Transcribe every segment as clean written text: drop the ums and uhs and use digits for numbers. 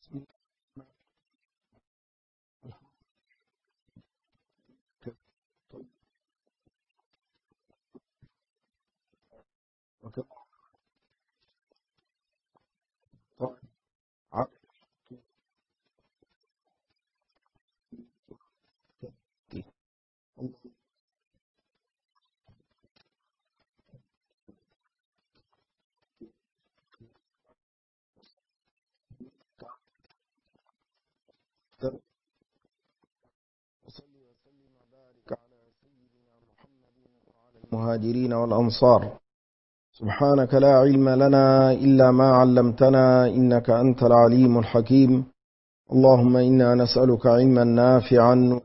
المهاجرين والأنصار. سبحانك لا علم لنا إلا ما علمتنا إنك أنت العليم الحكيم. اللهم إنا نسألك علما نافعا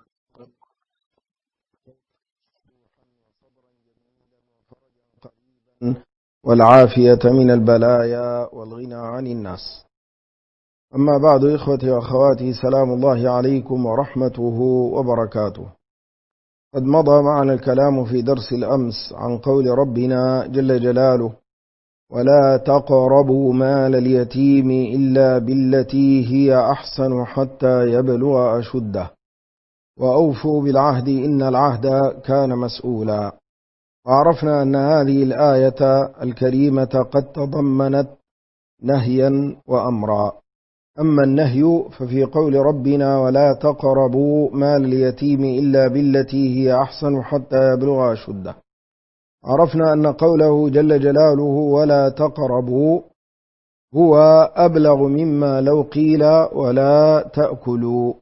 والعافية من البلايا والغنى عن الناس. أما بعد، إخوتي وأخواتي، سلام الله عليكم ورحمته وبركاته. قد مضى معنا الكلام في درس الأمس عن قول ربنا جل جلاله: ولا تقربوا مال اليتيم إلا بالتي هي أحسن حتى يبلغ أشده وأوفوا بالعهد إن العهد كان مسؤولا. وعرفنا أن هذه الآية الكريمة قد تضمنت نهيا وأمرا. أما النهي ففي قول ربنا: ولا تقربوا مال اليتيم إلا بالتي هي أحسن حتى يبلغ أشده. عرفنا أن قوله جل جلاله ولا تقربوا هو أبلغ مما لو قيل ولا تأكلوا،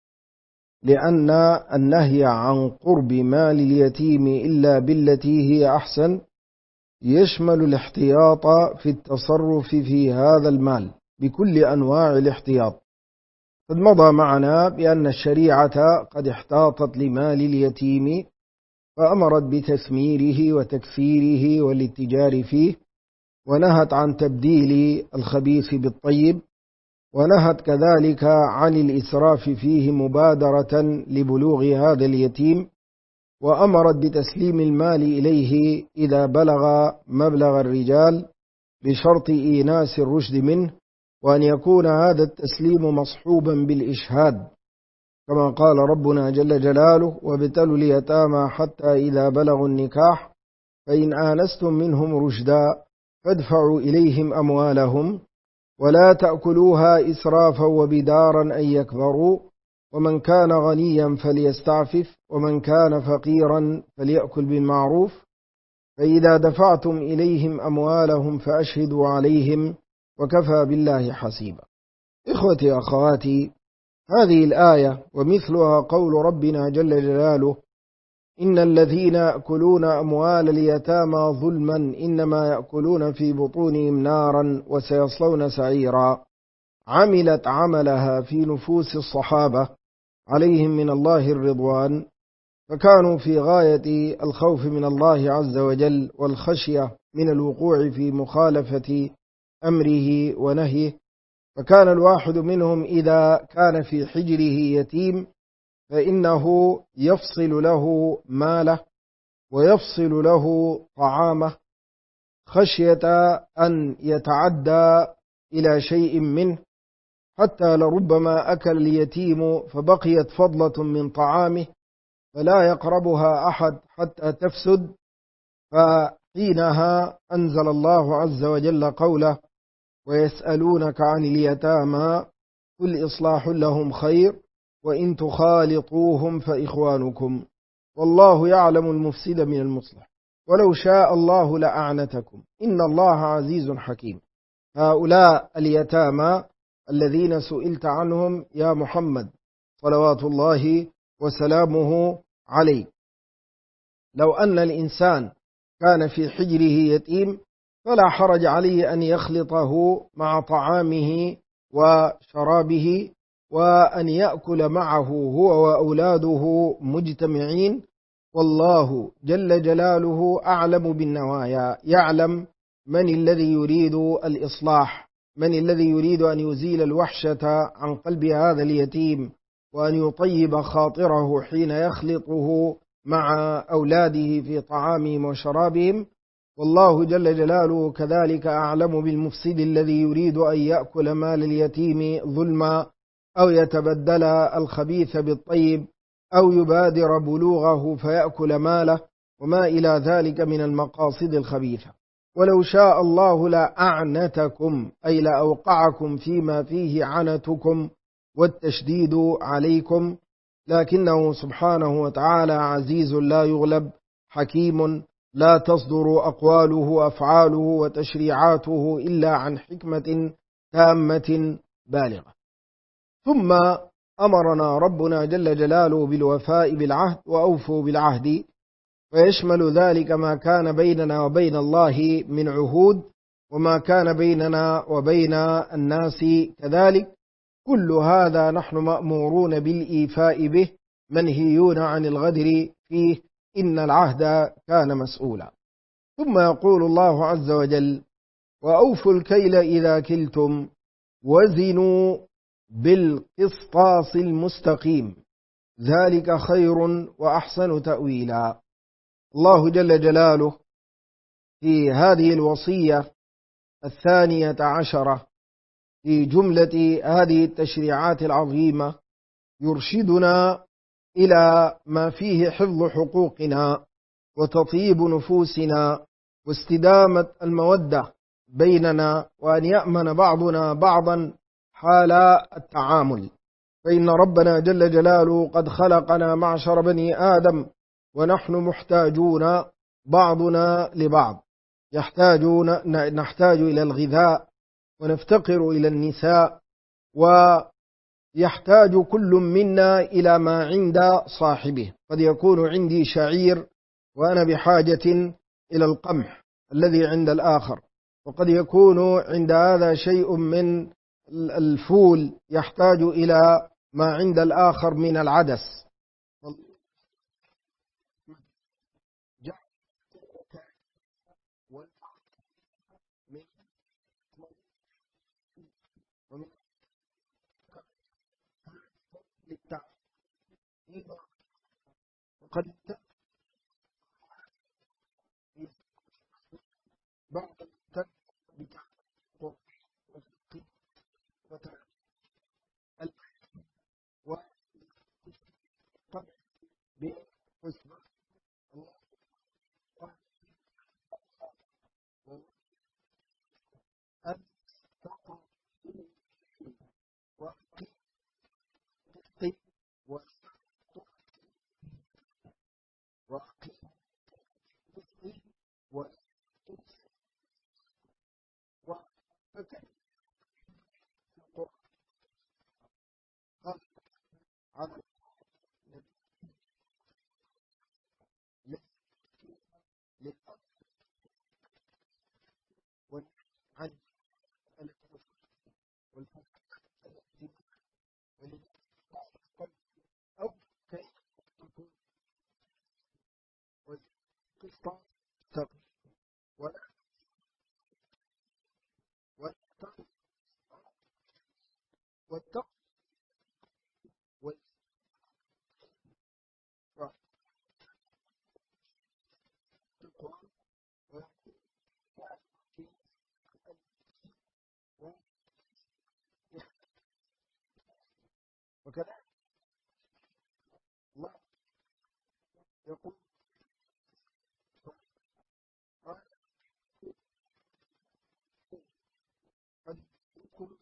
لأن النهي عن قرب مال اليتيم إلا بالتي هي أحسن يشمل الاحتياط في التصرف في هذا المال بكل أنواع الاحتياط. قد مضى معنا بأن الشريعة قد احتاطت لمال اليتيم فأمرت بتثميره وتكثيره والاتجار فيه، ونهت عن تبديل الخبيث بالطيب، ونهت كذلك عن الإسراف فيه مبادرة لبلوغ هذا اليتيم، وأمرت بتسليم المال إليه إذا بلغ مبلغ الرجال بشرط إيناس الرشد منه، وأن يكون هذا التسليم مصحوبا بالإشهاد، كما قال ربنا جل جلاله: وابتلوا اليتامى حتى إذا بلغوا النكاح فإن آنستم منهم رشدا فادفعوا إليهم أموالهم ولا تأكلوها إسرافا وبدارا أن يكبروا ومن كان غنيا فليستعفف ومن كان فقيرا فليأكل بالمعروف فإذا دفعتم إليهم أموالهم فأشهدوا عليهم وكفى بالله حسيبا. إخوتي أخواتي، هذه الآية ومثلها قول ربنا جل جلاله: إن الذين يأكلون أموال اليتامى ظلما إنما يأكلون في بطونهم نارا وسيصلون سعيرا. عملت عملها في نفوس الصحابة عليهم من الله الرضوان، فكانوا في غاية الخوف من الله عز وجل والخشية من الوقوع في مخالفة أمره ونهيه. فكان الواحد منهم إذا كان في حجره يتيم فإنه يفصل له ماله ويفصل له طعامه خشية أن يتعدى إلى شيء منه، حتى لربما أكل اليتيم فبقيت فضلة من طعامه فلا يقربها أحد حتى تفسد. فحينها أنزل الله عز وجل قوله: ويسألونك عن اليتامى قل إصلاح لهم خير وإن تخالطوهم فإخوانكم والله يعلم المفسد من المصلح ولو شاء الله لأعنتكم إن الله عزيز حكيم. هؤلاء اليتامى الذين سئلت عنهم يا محمد صلوات الله وسلامه عليه، لو أن الإنسان كان في حجره يتيم فلا حرج عليه أن يخلطه مع طعامه وشرابه وأن يأكل معه هو وأولاده مجتمعين، والله جل جلاله أعلم بالنوايا، يعلم من الذي يريد الإصلاح، من الذي يريد أن يزيل الوحشة عن قلب هذا اليتيم وأن يطيب خاطره حين يخلطه مع أولاده في طعامهم وشرابهم. والله جل جلاله كذلك أعلم بالمفسد الذي يريد أن يأكل مال اليتيم ظلما أو يتبدل الخبيث بالطيب أو يبادر بلوغه فيأكل ماله وما إلى ذلك من المقاصد الخبيثة. ولو شاء الله لأعنتكم أي لأوقعكم فيما فيه عنتكم والتشديد عليكم، لكنه سبحانه وتعالى عزيز لا يغلب، حكيم لا تصدر أقواله وأفعاله وتشريعاته إلا عن حكمة تامة بالغة. ثم أمرنا ربنا جل جلاله بالوفاء بالعهد، وأوفوا بالعهد، ويشمل ذلك ما كان بيننا وبين الله من عهود، وما كان بيننا وبين الناس كذلك. كل هذا نحن مأمورون بالإيفاء به، منهيون عن الغدر فيه، إن العهد كان مسؤولا. ثم يقول الله عز وجل: وأوفوا الكيل إذا كلتم وزنوا بالقسطاس المستقيم ذلك خير وأحسن تأويلا. الله جل جلاله في هذه الوصية 12 في جملة هذه التشريعات العظيمة يرشدنا إلى ما فيه حفظ حقوقنا وتطيب نفوسنا واستدامة المودة بيننا، وأن يأمن بعضنا بعضا حال التعامل. فإن ربنا جل جلاله قد خلقنا معشر بني آدم ونحن محتاجون بعضنا لبعض، نحتاج إلى الغذاء ونفتقر إلى النساء، ويحتاج كل منا إلى ما عند صاحبه. قد يكون عندي شعير وأنا بحاجة إلى القمح الذي عند الآخر، وقد يكون عند هذا شيء من الفول يحتاج إلى ما عند الآخر من العدس. قد وكذا الله يقول: قد يكون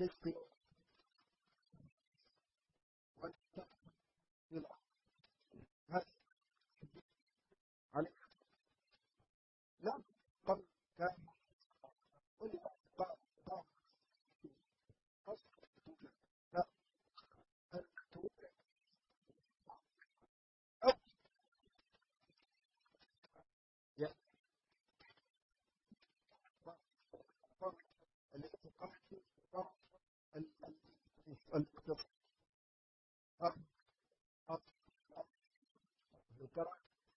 القسط والتقدير هذا عليه. لا قبل كان قل قال قصد لا أنتم أو يعني الاقتصاد الاقتصاد الكرة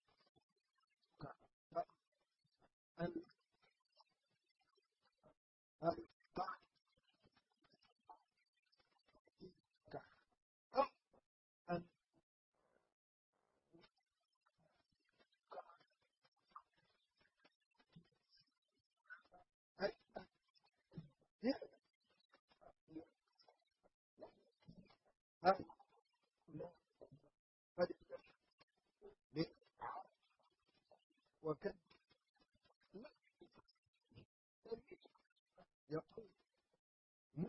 وكان يقول من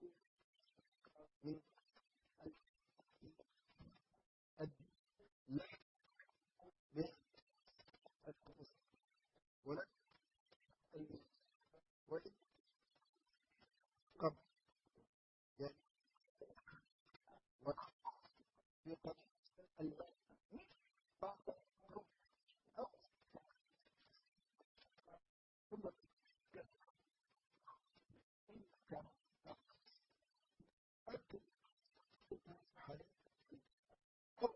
لا من ولا ولا قبل يعني وفي قبل بعض أو ثم كان أكثر حالي أو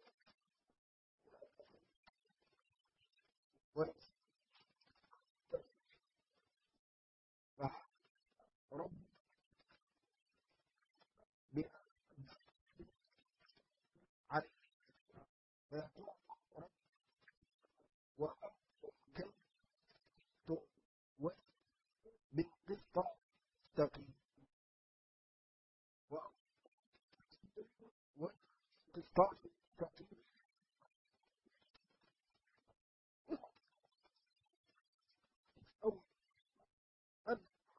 وفرح رب بعد فيقول رب وكنت بالقسط تقي والقسط تقي أو أن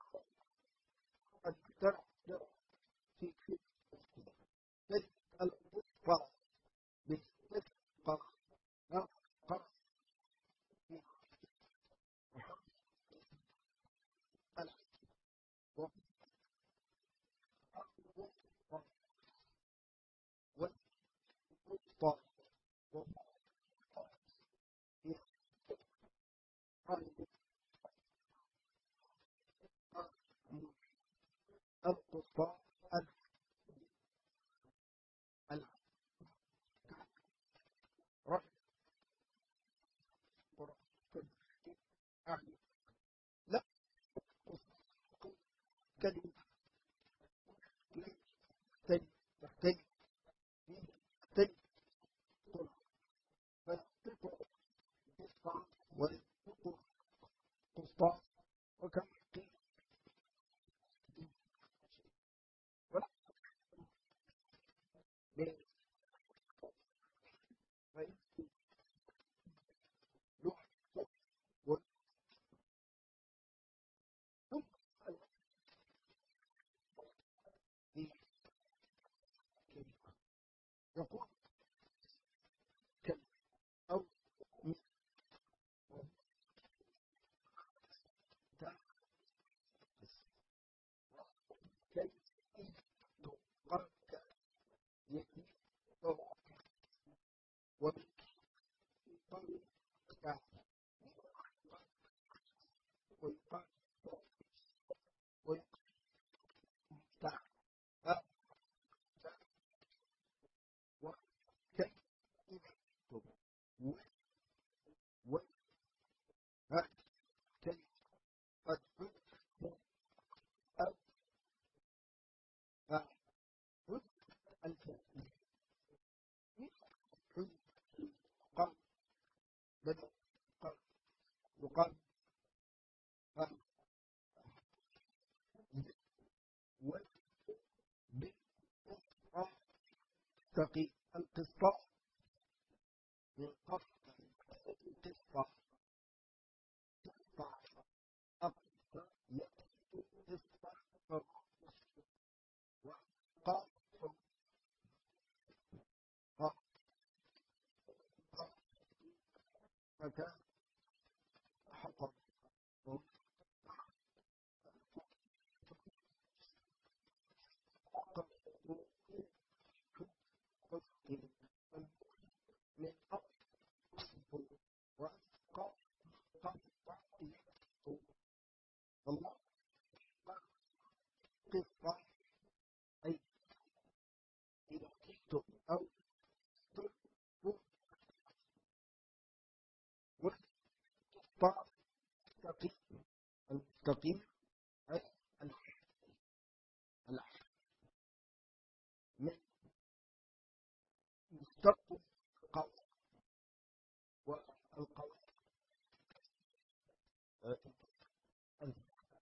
أكثر في القسط بالقسط نقص والقسط القسط الرفع لا كلمة تحتاج تحتاج تحتاج فالقطع قطع والقطع قطع وكم ولا بين غير لوح والثم يقول كم أو متى كي تقرك يكي وبالطريقة ويقال ويقال وكي تكتب وكي قد أو فحد الفعل حد قال بدأ قال يقال وبالقسط تقي القسط من قسط القسط قسط أقسط يقسط قسط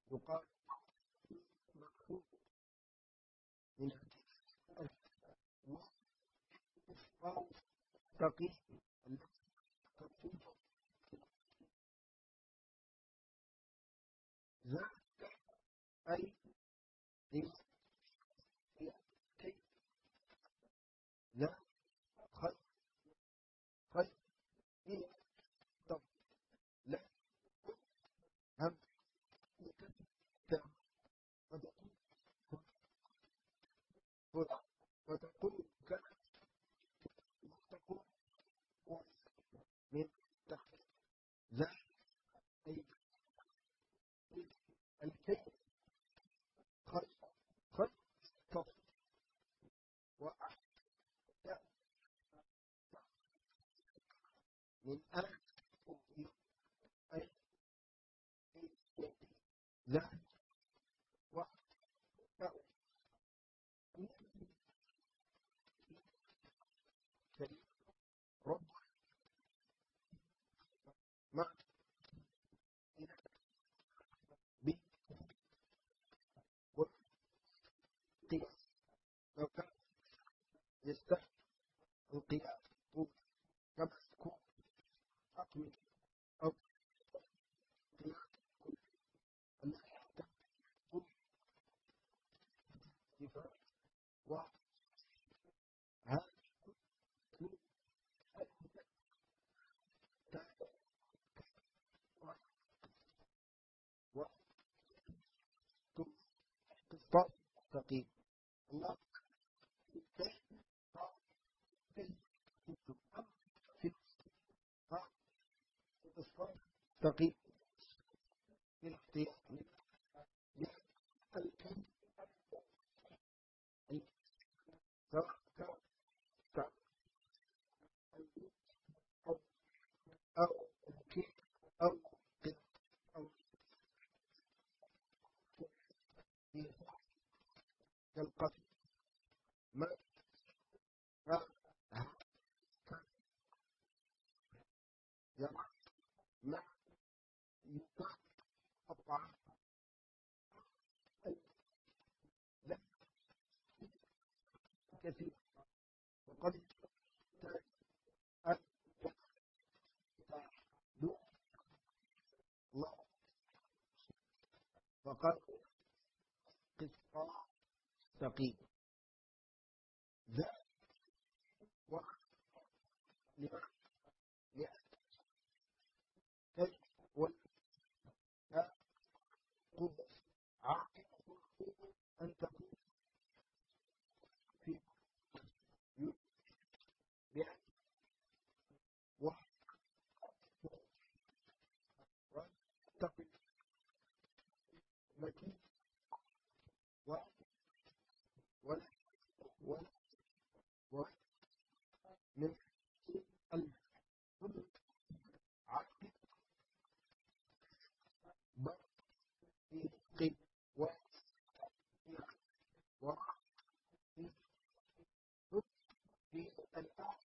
يقال مكتوب من الواو تقي التي تكون ذا أي كي ذا خي خي إن طب لا هم تم وتقول وتقول كان تقول من تحت ذا أي الكي خي خي طب وأحد من أنا أي ذا وأحد رب مع بي والقياس لو كان يستحق القياس كما يكون أقوى أو قياس التي تكون صفات وهل وقسطاس تقييم الله في قسطاس تقييم بالاختيار سواء كان أو أو كيف أو قد أو في القتل ما كان يقع ما يقطع لا كثير وقد دون الله فقد قسطاس تقييم ذا وقت لما يحتاج وتأخذ عقل أن تكون في بيع وتقل مكين و و و و من الكل عقل بقي و و في الآن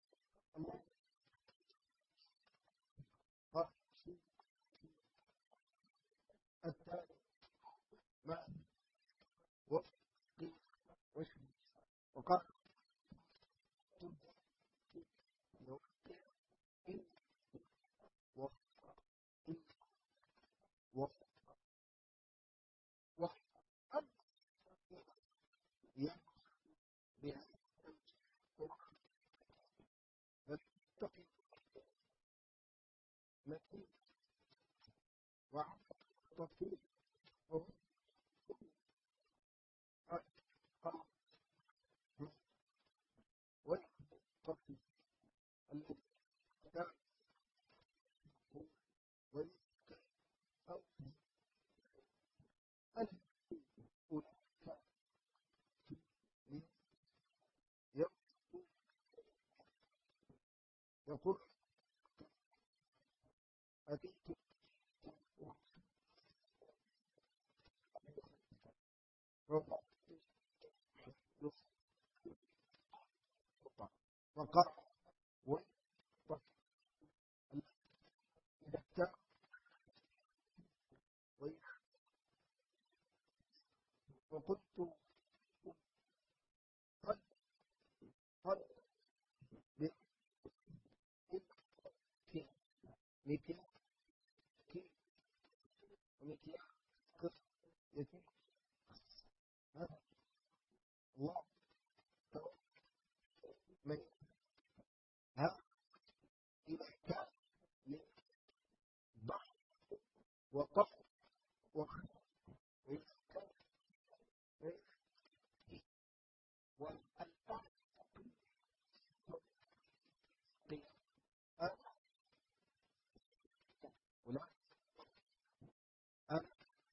التالي مع وقت وقال يقول أتيت وقرأ وإذا فقلت قد قد مكياج كي ومكياج قص يتم هذا الله من ها إذا كان لضح وقف وخف والألفاظ ولا أن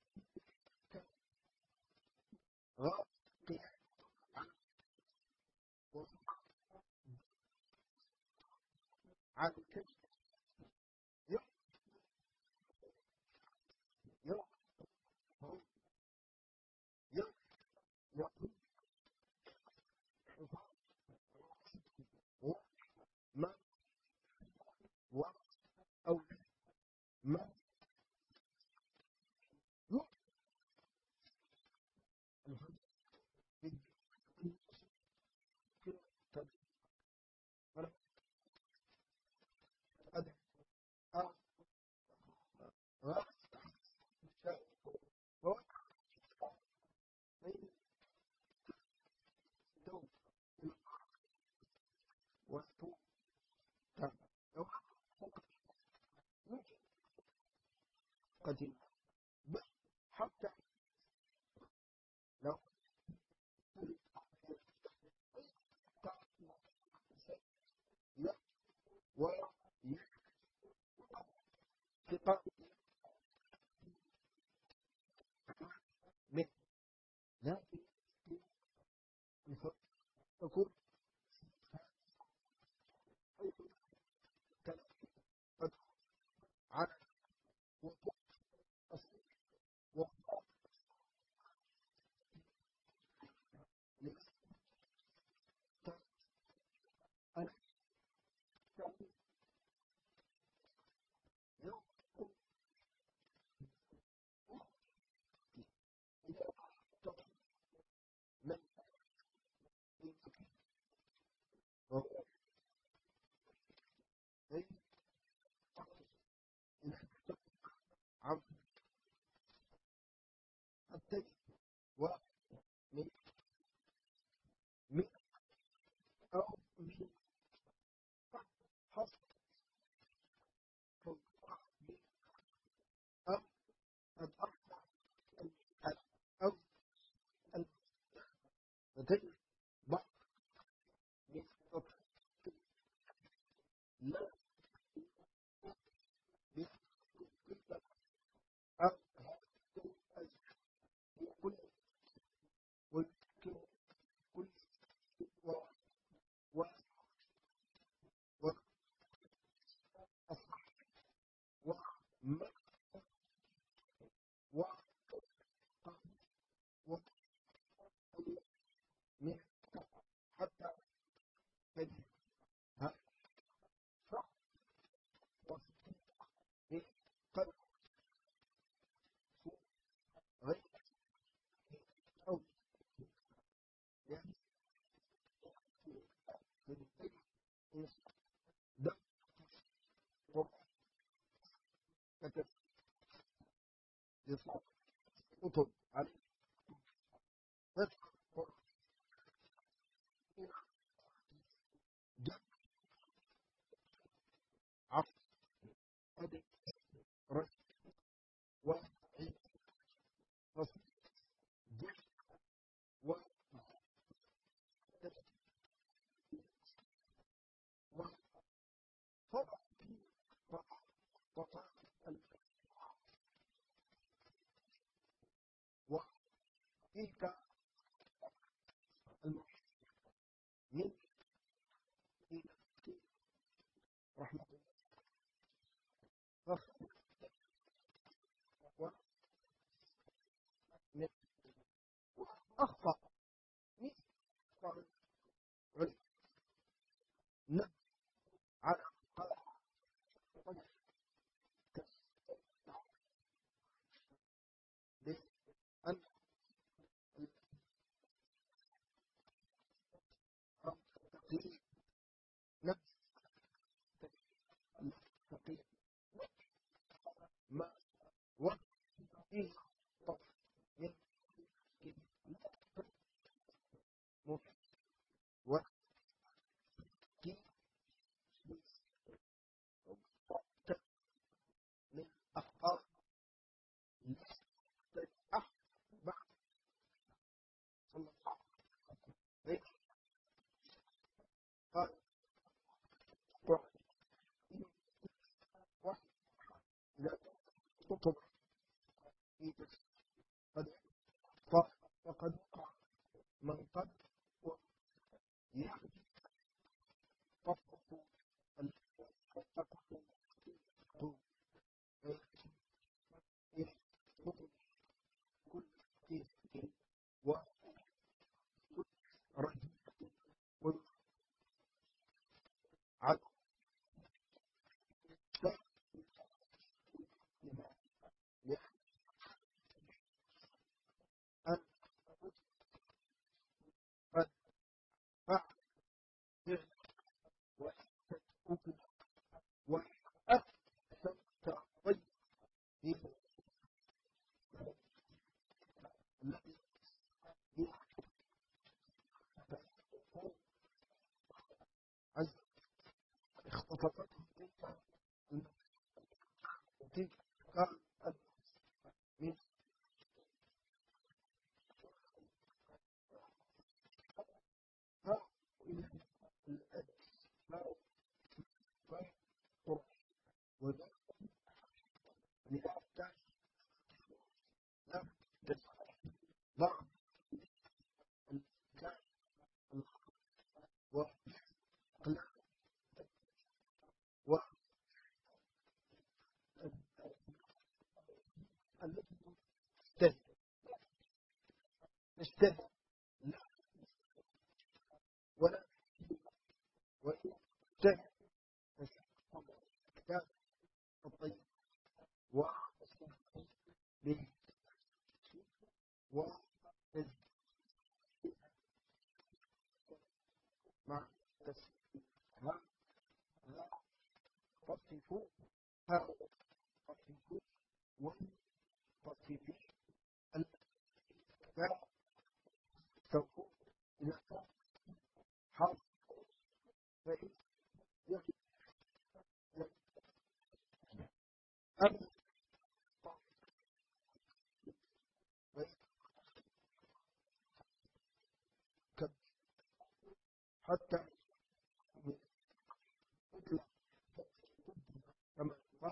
غطي عن كل يوم يوم يوم يوم ما وقت أو ما يوم الحمد لله فلا أدري غطي ووقت دوم وستو لو قد حتى لو ويثق من لكن تكون حيث قد على وقوع أصل وقوع أنا يوم إذا من وهو غير عم التجد ومن من أو من حصل أو الأرض أو التجد بعض من لا بكل أو كل وكل كل و و و أصح وما و و من حتى تجد ها صح من قد غير أو يعني من تجد ده وكتب يصح أطب على فتح جد عقد أدب رد وعيد فصل جد وكتب وفرق وقع وتلك المؤمن رحمة الله ومن أخطأ مثل نفس ما وقت وقت من أخطاء أحبع صلى الله عليه قال لا تطب قد فقد من قد يحدث كل ورد عد أن قد فعل وأحسن طيب الذي عز اختطفت تلك من الأداء والطرق وذلك لأحتاج لم ضع الكلام وقلع والتي تجتهد لا ولا وتجتهد كان الطيب به وتجد مع تسهيل تصفوا تصفوا وتصفوا الكتاب سوف إلى حرف فإن يجب أن ويكتب حتى يطلع كما قال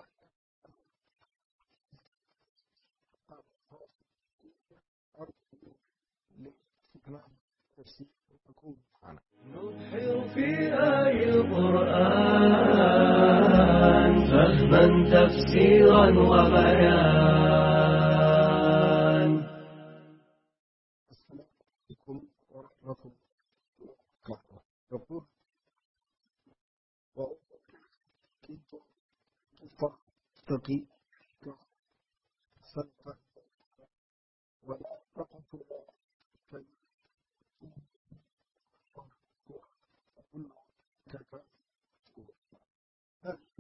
أرض لإكرام تفسير أكون أنا نبحر في آي القرآن فهما تفسيرا وبيان. السلام عليكم ورحمة الله وبركاته. يقول وكنت تستقي صدق ولا تقف كل كذا هذه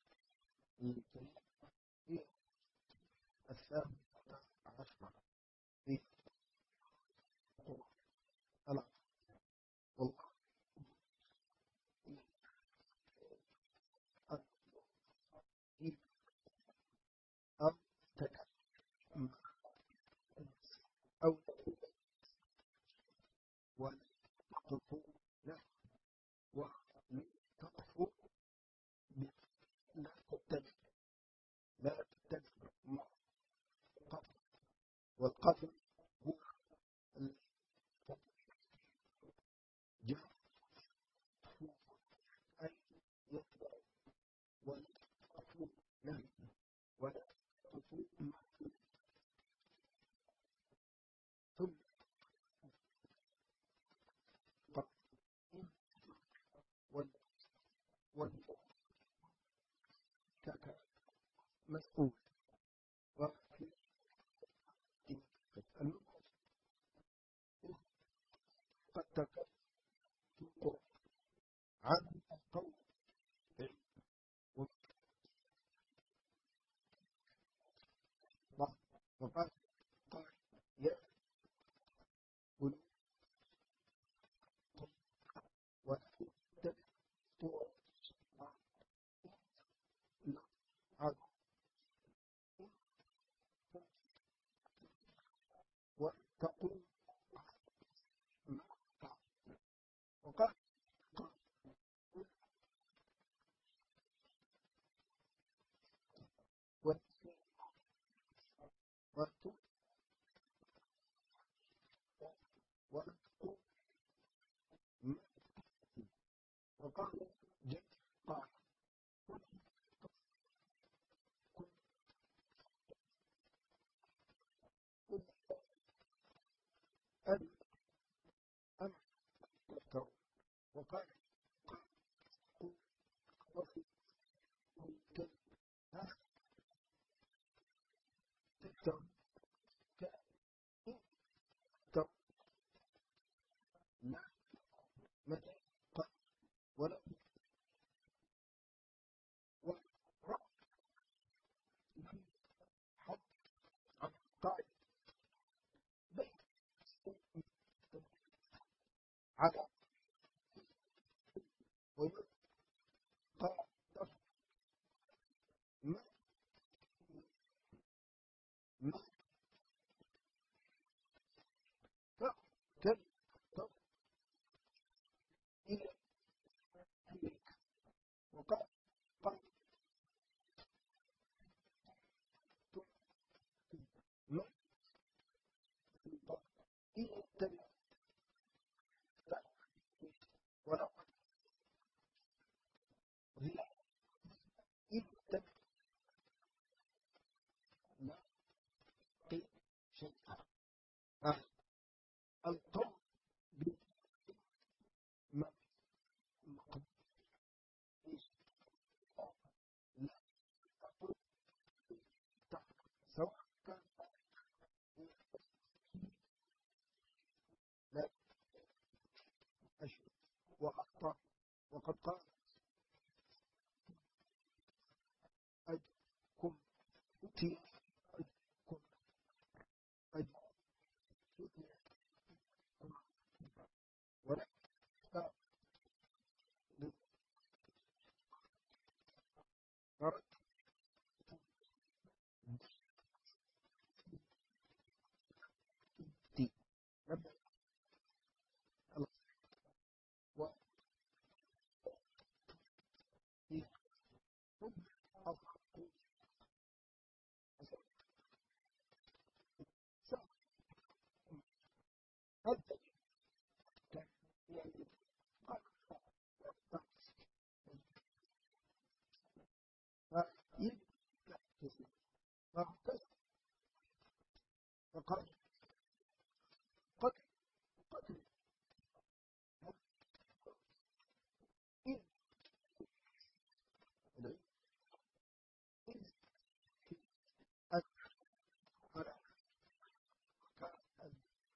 هي الثالثة عشرة في القرآن والله أن تكلم أو وتقول وتقف لا تتبع لا تتبع القتل والقتل هو الجهل أي يتبع والقتل نهي ولا تقول ثم قتل والكاكا مسؤول وفي المؤمن قد تكلم عن قول وقال يأكل وتتبع وتقول وقال وقال جد قال أن أمكر وقال وفي تكتب كتب لا متى قال ولا ورأى حد قال بيت على ويقال ما ما كان إلى وقال قال ما إلى تبع ولا هي إلى تبع لا قيل شيء القول بما قد لا سواء كان لا أشهر وأخطأ وقد قال أجكم تي أجكم أجكم ولا للغرب تي نبدأ وفي حب أخذ هذا كان يعني قال فإن فاعتز فقال قد قد إن إن أدخل كأن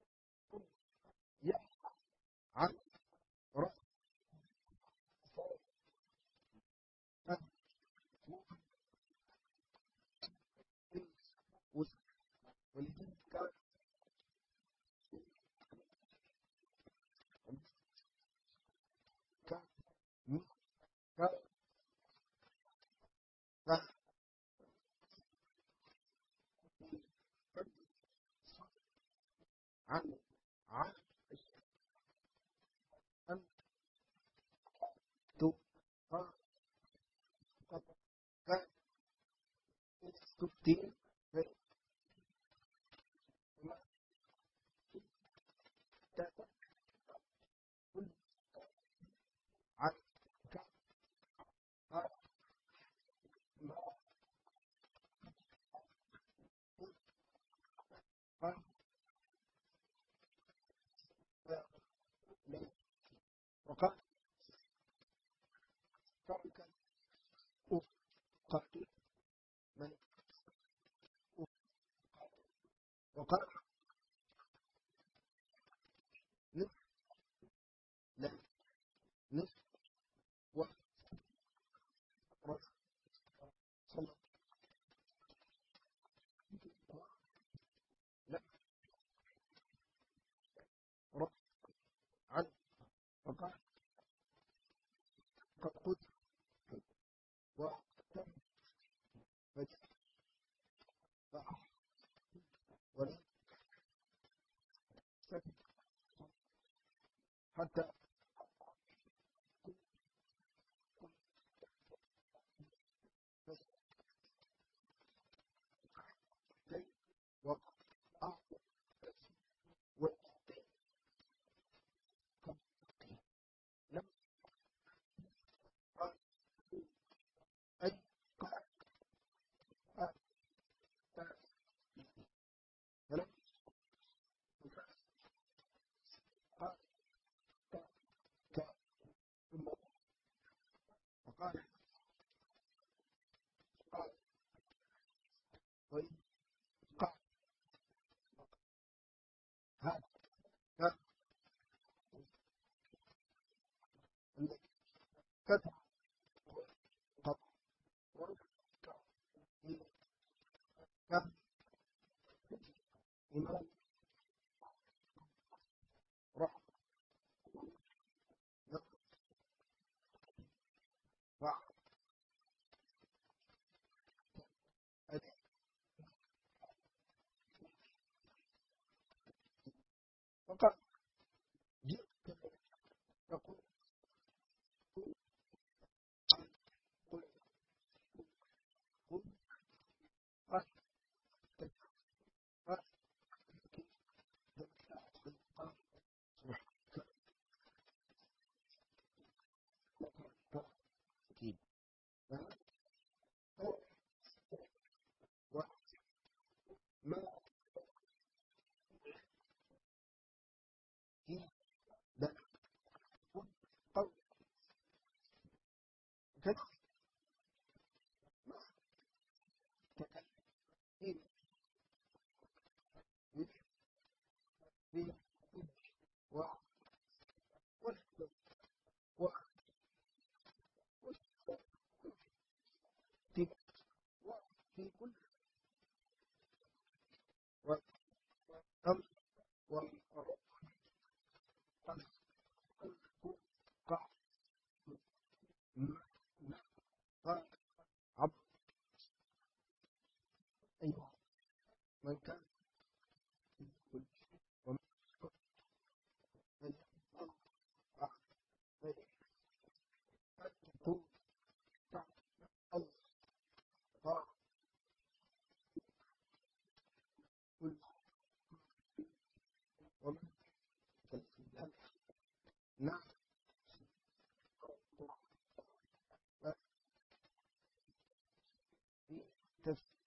يفعل رأس أن وسط ولذلك كان كان كان كان عن عن أن تقال قد كان تبتين فيما تتكل عن كان ما قال وقال ترك أقاتل من وقال نصف لا نصف قد قلت وتم فجأة ولم تكن حتى وقع ولم أي فلم وقال وإن قع هذا الذي فتح قد كان إمام رحمة فقد جئت تقول قل قل قد قد أكيد وما في ذلك أو كتكلم في وفي كل وأم وقع عبد أيها من كان في كل ومن تكون الله كل ومن نعم في تفسير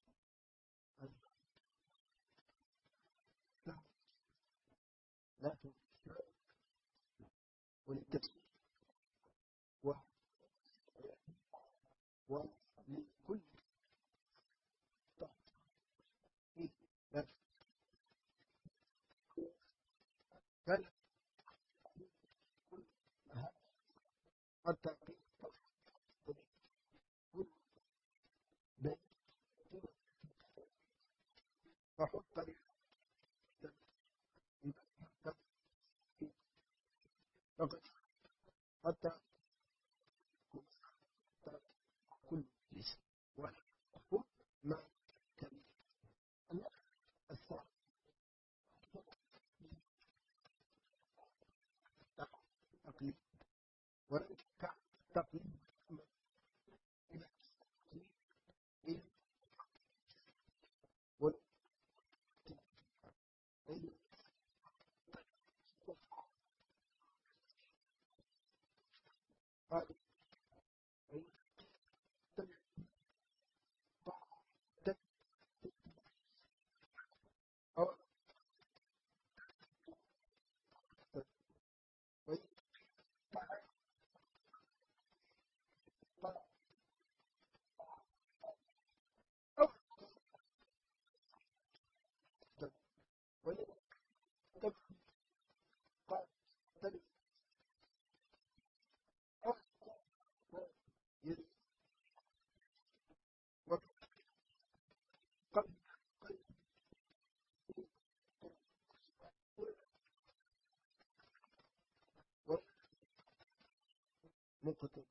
لا تنكر وللتفسير ولكل تحقيق لا كان التحقيق كل بيت فحط فقط حتى كل اسم وهو ما كان الثاني تقليد وتقليد مقتل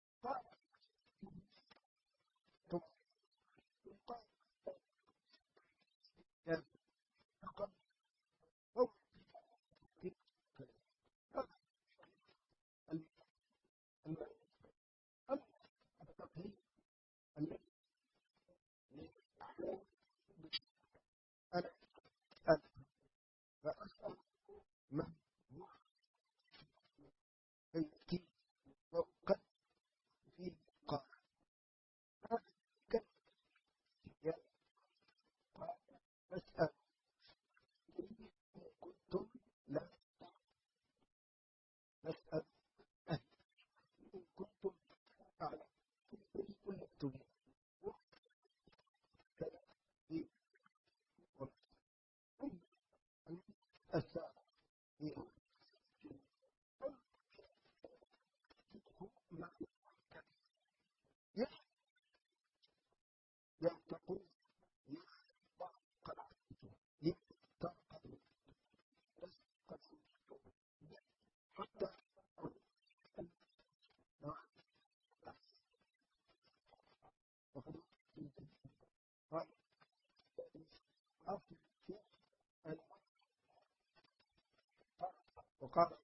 وقال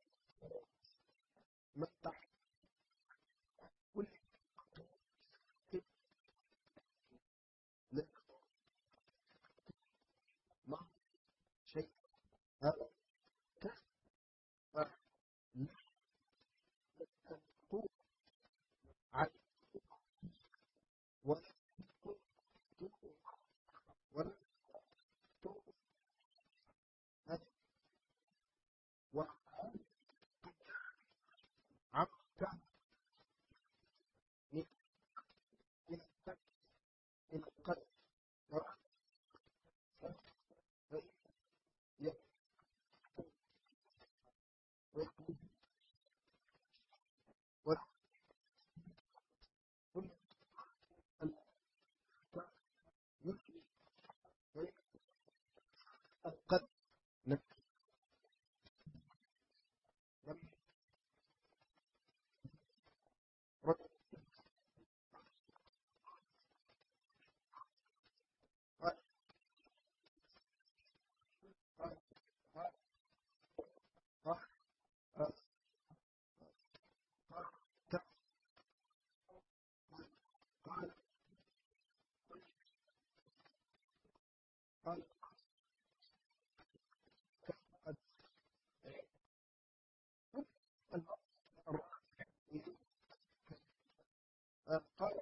مفتح كل ما شيء هذا هو عن ولا ولا وعم كان من القدر قد قال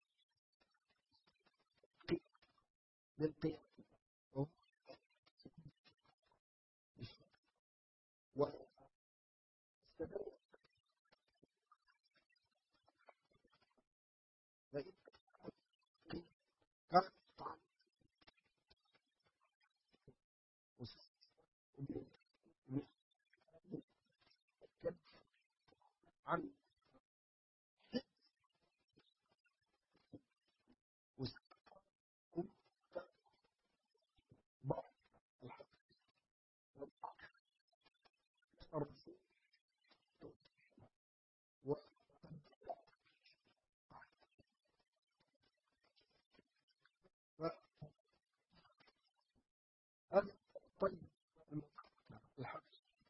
للقيام واستدل كان عن بعض الأرض وهذا طيب الحق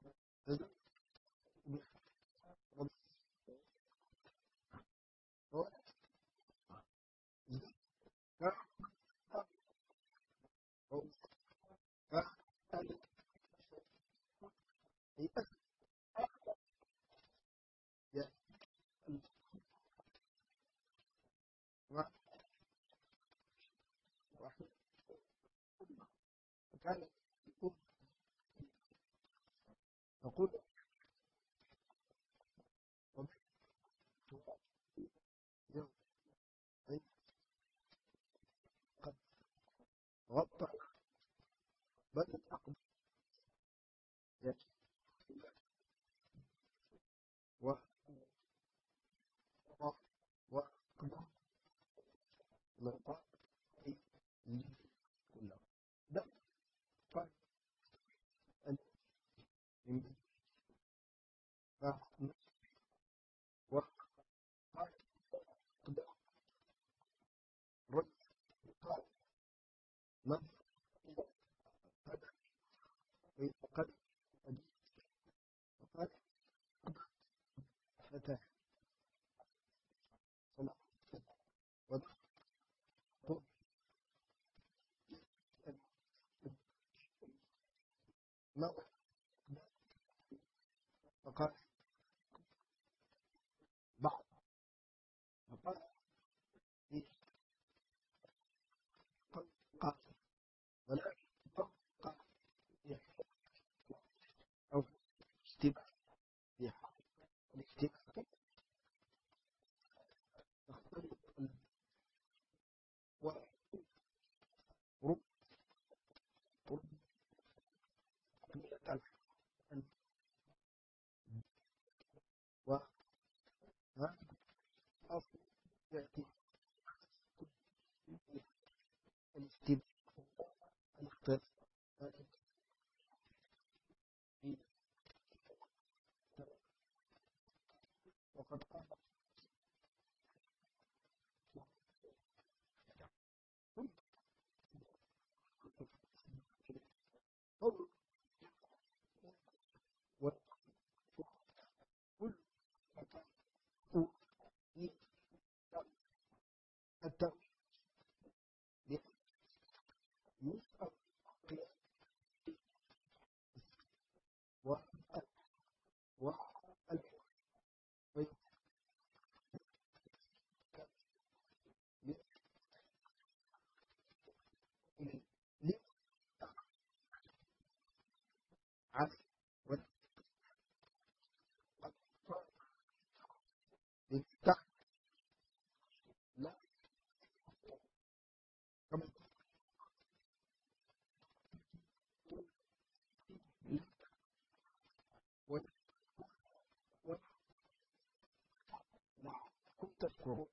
كان يقول قد غطى بدل أقبل و وأقبل لقاء كله ده قال أن يمكن نظر قد قد فتح صنع وضع نظر فقط بعض فقط قط ولا فقط أو اشتباه الاشتباه تختلف ورب الألف وها أصل يأتي الاشتباه الاختلاف وقد قال قول وكل التأويل يسأل والألف لعب والتحت لا كم لا كنت تذكر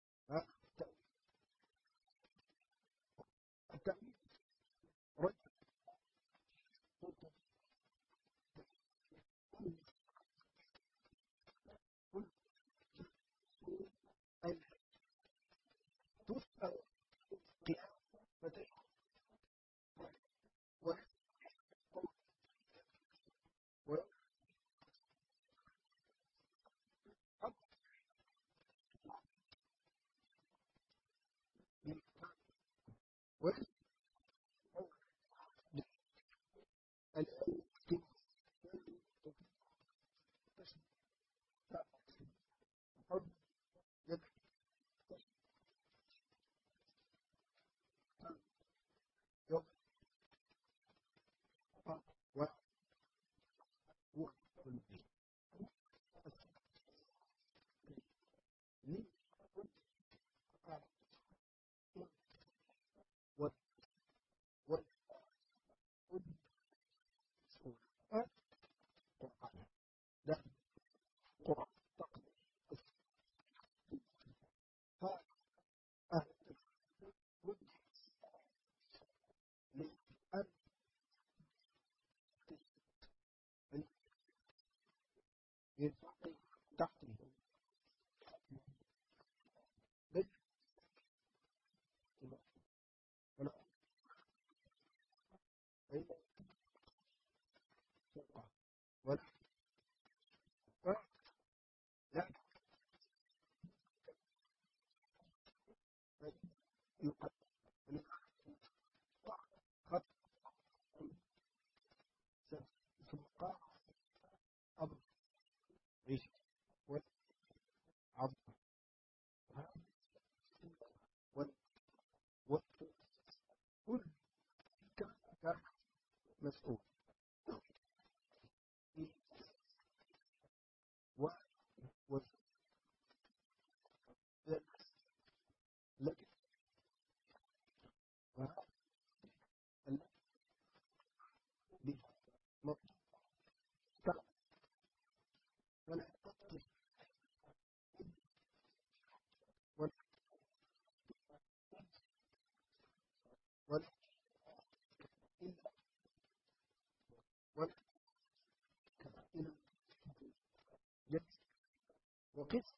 التأويل رد كل أن تسأل قيامة والحق والاستماع تحته بيت ولا بيت ولا لا يقدم خط سبقة أبو عيش والعبد وكل كان مسؤول و لك بمطلق ولا تقف ولا ولا إلا ولا إلا جد وقف